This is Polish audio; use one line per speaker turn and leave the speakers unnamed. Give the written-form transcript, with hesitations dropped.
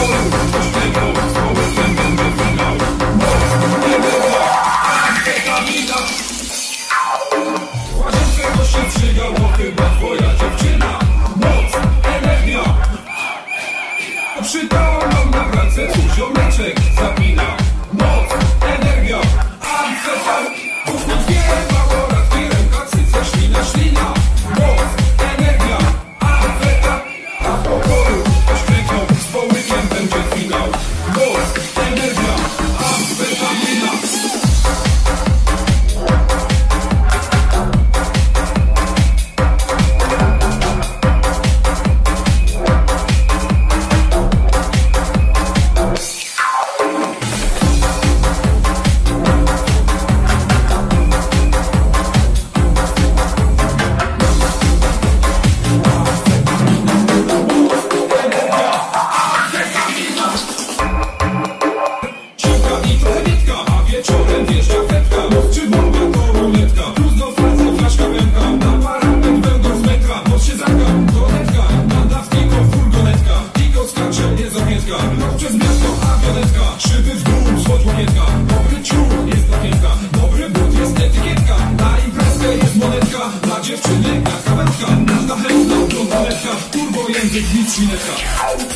Przydała nam na pracę, ziomeczek zapina. Moc, energia, amfetam. Gówno dwie, małora, ręka, cyca, ślina, ślina. Moc, energia, amfetam. A pokoju oświetną, z połykiem będzie finał. Moc, energia, amfetamina. Wieczorem wjeżdża fetka, moc czy bomba to ruletka. Plus do fazy, flaszka pęka. Na parapet będą z metra. Moc się zaga, toaletka. Na dawskiego furgonetka. Kiko skacze, jest ogniewka. Lot przez miasto, awionetka. Szyby w dół, słodłonietka. Dobry ciur, jest okienka. Dobry but, jest etykietka. Na imprezkę jest monetka. Dla dziewczyny, jaka wędka. Każda chętna, blondynetka. Turbo język, nic świnetka.